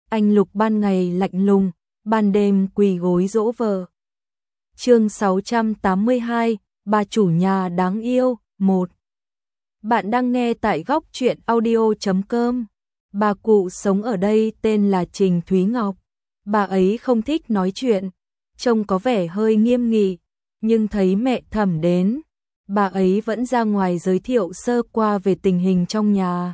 Anh Lục ban ngày lạnh lùng, ban đêm quỳ gối dỗ vợ. Chương 682, bà chủ nhà đáng yêu, 1. Bạn đang nghe tại góc truyện audio.com. Bà cụ sống ở đây tên là Trình Thúy Ngọc. Bà ấy không thích nói chuyện, trông có vẻ hơi nghiêm nghị, nhưng thấy mẹ Thẩm đến, bà ấy vẫn ra ngoài giới thiệu sơ qua về tình hình trong nhà.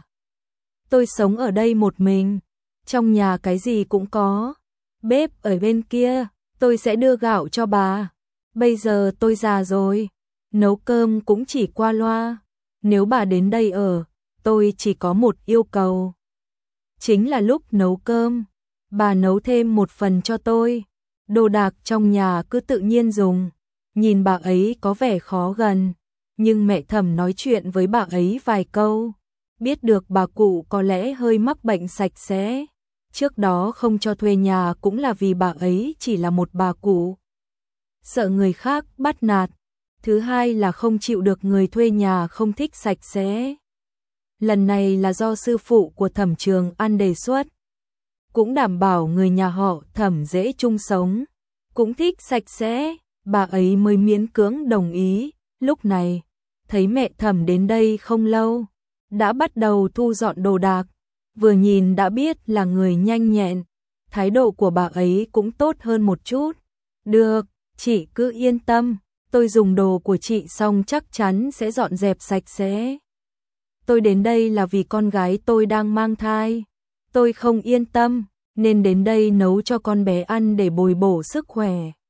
Tôi sống ở đây một mình, trong nhà cái gì cũng có. Bếp ở bên kia, tôi sẽ đưa gạo cho bà. Bây giờ tôi già rồi, nấu cơm cũng chỉ qua loa. Nếu bà đến đây ở, tôi chỉ có một yêu cầu. Chính là lúc nấu cơm, bà nấu thêm một phần cho tôi. Đồ đạc trong nhà cứ tự nhiên dùng. Nhìn bà ấy có vẻ khó gần, nhưng mẹ Thẩm nói chuyện với bà ấy vài câu, biết được bà cụ có lẽ hơi mắc bệnh sạch sẽ. Trước đó không cho thuê nhà cũng là vì bà ấy chỉ là một bà cụ, sợ người khác bắt nạt. Thứ hai là không chịu được người thuê nhà không thích sạch sẽ. Lần này là do sư phụ của Thẩm Trường An đề xuất, cũng đảm bảo người nhà họ Thẩm dễ chung sống, cũng thích sạch sẽ, bà ấy mới miễn cưỡng đồng ý. Lúc này, thấy mẹ Thẩm đến đây không lâu, đã bắt đầu thu dọn đồ đạc, vừa nhìn đã biết là người nhanh nhẹn, thái độ của bà ấy cũng tốt hơn một chút. Được, chị cứ yên tâm, tôi dùng đồ của chị xong chắc chắn sẽ dọn dẹp sạch sẽ. Tôi đến đây là vì con gái tôi đang mang thai, tôi không yên tâm, nên đến đây nấu cho con bé ăn để bồi bổ sức khỏe.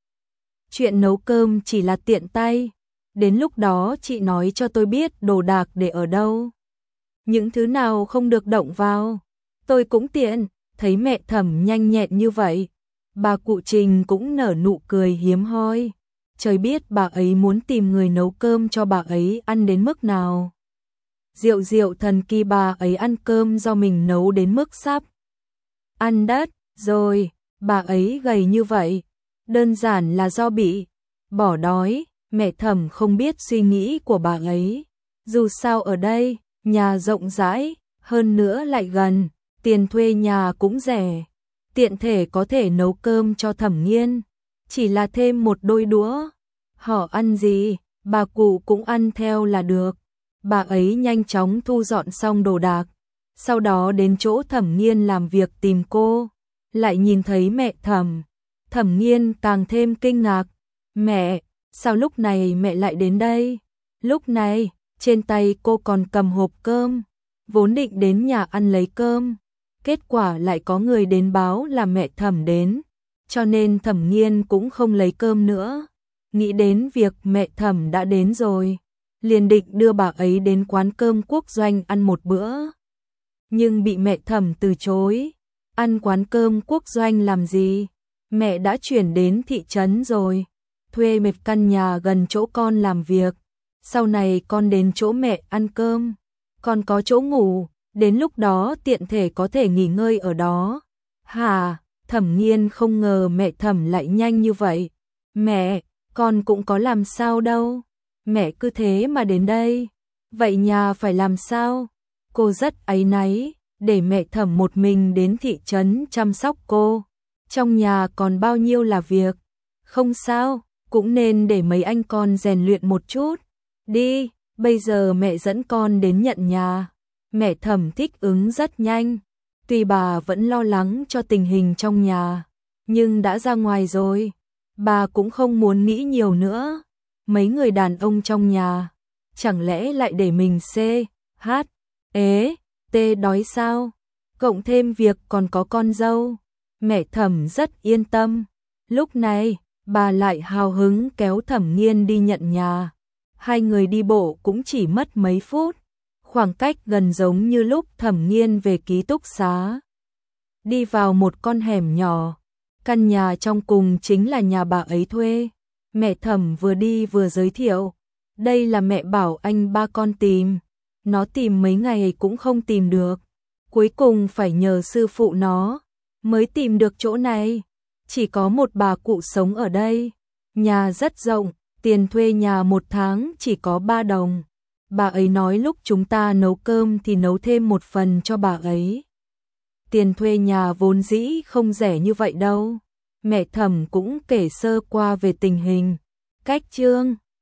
Chuyện nấu cơm chỉ là tiện tay, đến lúc đó chị nói cho tôi biết đồ đạc để ở đâu, những thứ nào không được động vào. Tôi cũng tiện. Thấy mẹ Thẩm nhanh nhẹn như vậy, bà cụ Trình cũng nở nụ cười hiếm hoi. Trời biết bà ấy muốn tìm người nấu cơm cho bà ấy ăn đến mức nào. Diệu thần kỳ, bà ấy ăn cơm do mình nấu đến mức sắp ăn đất rồi. Bà ấy gầy như vậy, đơn giản là do bị bỏ đói. Mẹ Thẩm không biết suy nghĩ của bà ấy. Dù sao ở đây, nhà rộng rãi, hơn nữa lại gần, tiền thuê nhà cũng rẻ, tiện thể có thể nấu cơm cho Thẩm Nghiên, chỉ là thêm một đôi đũa. Họ ăn gì, bà cụ cũng ăn theo là được. Bà ấy nhanh chóng thu dọn xong đồ đạc, sau đó đến chỗ Thẩm Nghiên làm việc tìm cô, lại nhìn thấy mẹ Thẩm. Thẩm Nghiên càng thêm kinh ngạc. Mẹ, sao lúc này mẹ lại đến đây? Lúc này, trên tay cô còn cầm hộp cơm, vốn định đến nhà ăn lấy cơm. Kết quả lại có người đến báo là mẹ Thẩm đến, cho nên Thẩm Nghiên cũng không lấy cơm nữa. Nghĩ đến việc mẹ Thẩm đã đến rồi, liền định đưa bà ấy đến quán cơm Quốc Doanh ăn một bữa. Nhưng bị mẹ Thẩm từ chối. Ăn quán cơm Quốc Doanh làm gì? Mẹ đã chuyển đến thị trấn rồi, thuê một căn nhà gần chỗ con làm việc. Sau này con đến chỗ mẹ ăn cơm, con có chỗ ngủ, đến lúc đó tiện thể có thể nghỉ ngơi ở đó. Hả? Thẩm Nghiên không ngờ mẹ Thẩm lại nhanh như vậy. Mẹ, con cũng có làm sao đâu. Mẹ cứ thế mà đến đây. Vậy nhà phải làm sao? Cô rất áy náy, để mẹ Thẩm một mình đến thị trấn chăm sóc cô. Trong nhà còn bao nhiêu là việc. Không sao, cũng nên để mấy anh con rèn luyện một chút. Đi, bây giờ mẹ dẫn con đến nhận nhà. Mẹ Thẩm thích ứng rất nhanh, tuy bà vẫn lo lắng cho tình hình trong nhà, nhưng đã ra ngoài rồi, bà cũng không muốn nghĩ nhiều nữa. Mấy người đàn ông trong nhà, chẳng lẽ lại để mình đói sao? Cộng thêm việc còn có con dâu, mẹ Thẩm rất yên tâm. Lúc này, bà lại hào hứng kéo Thẩm Nghiên đi nhận nhà. Hai người đi bộ cũng chỉ mất mấy phút, khoảng cách gần giống như lúc Thẩm Nghiên về ký túc xá. Đi vào một con hẻm nhỏ, căn nhà trong cùng chính là nhà bà ấy thuê. Mẹ Thẩm vừa đi vừa giới thiệu, đây là mẹ bảo anh ba con tìm, nó tìm mấy ngày cũng không tìm được, cuối cùng phải nhờ sư phụ nó mới tìm được chỗ này. Chỉ có một bà cụ sống ở đây, nhà rất rộng, tiền thuê nhà một tháng chỉ có 3 đồng. Bà ấy nói lúc chúng ta nấu cơm thì nấu thêm một phần cho bà ấy. tiền thuê nhà vốn dĩ không rẻ như vậy đâu. Mẹ Thẩm cũng kể sơ qua về tình hình, cách Trương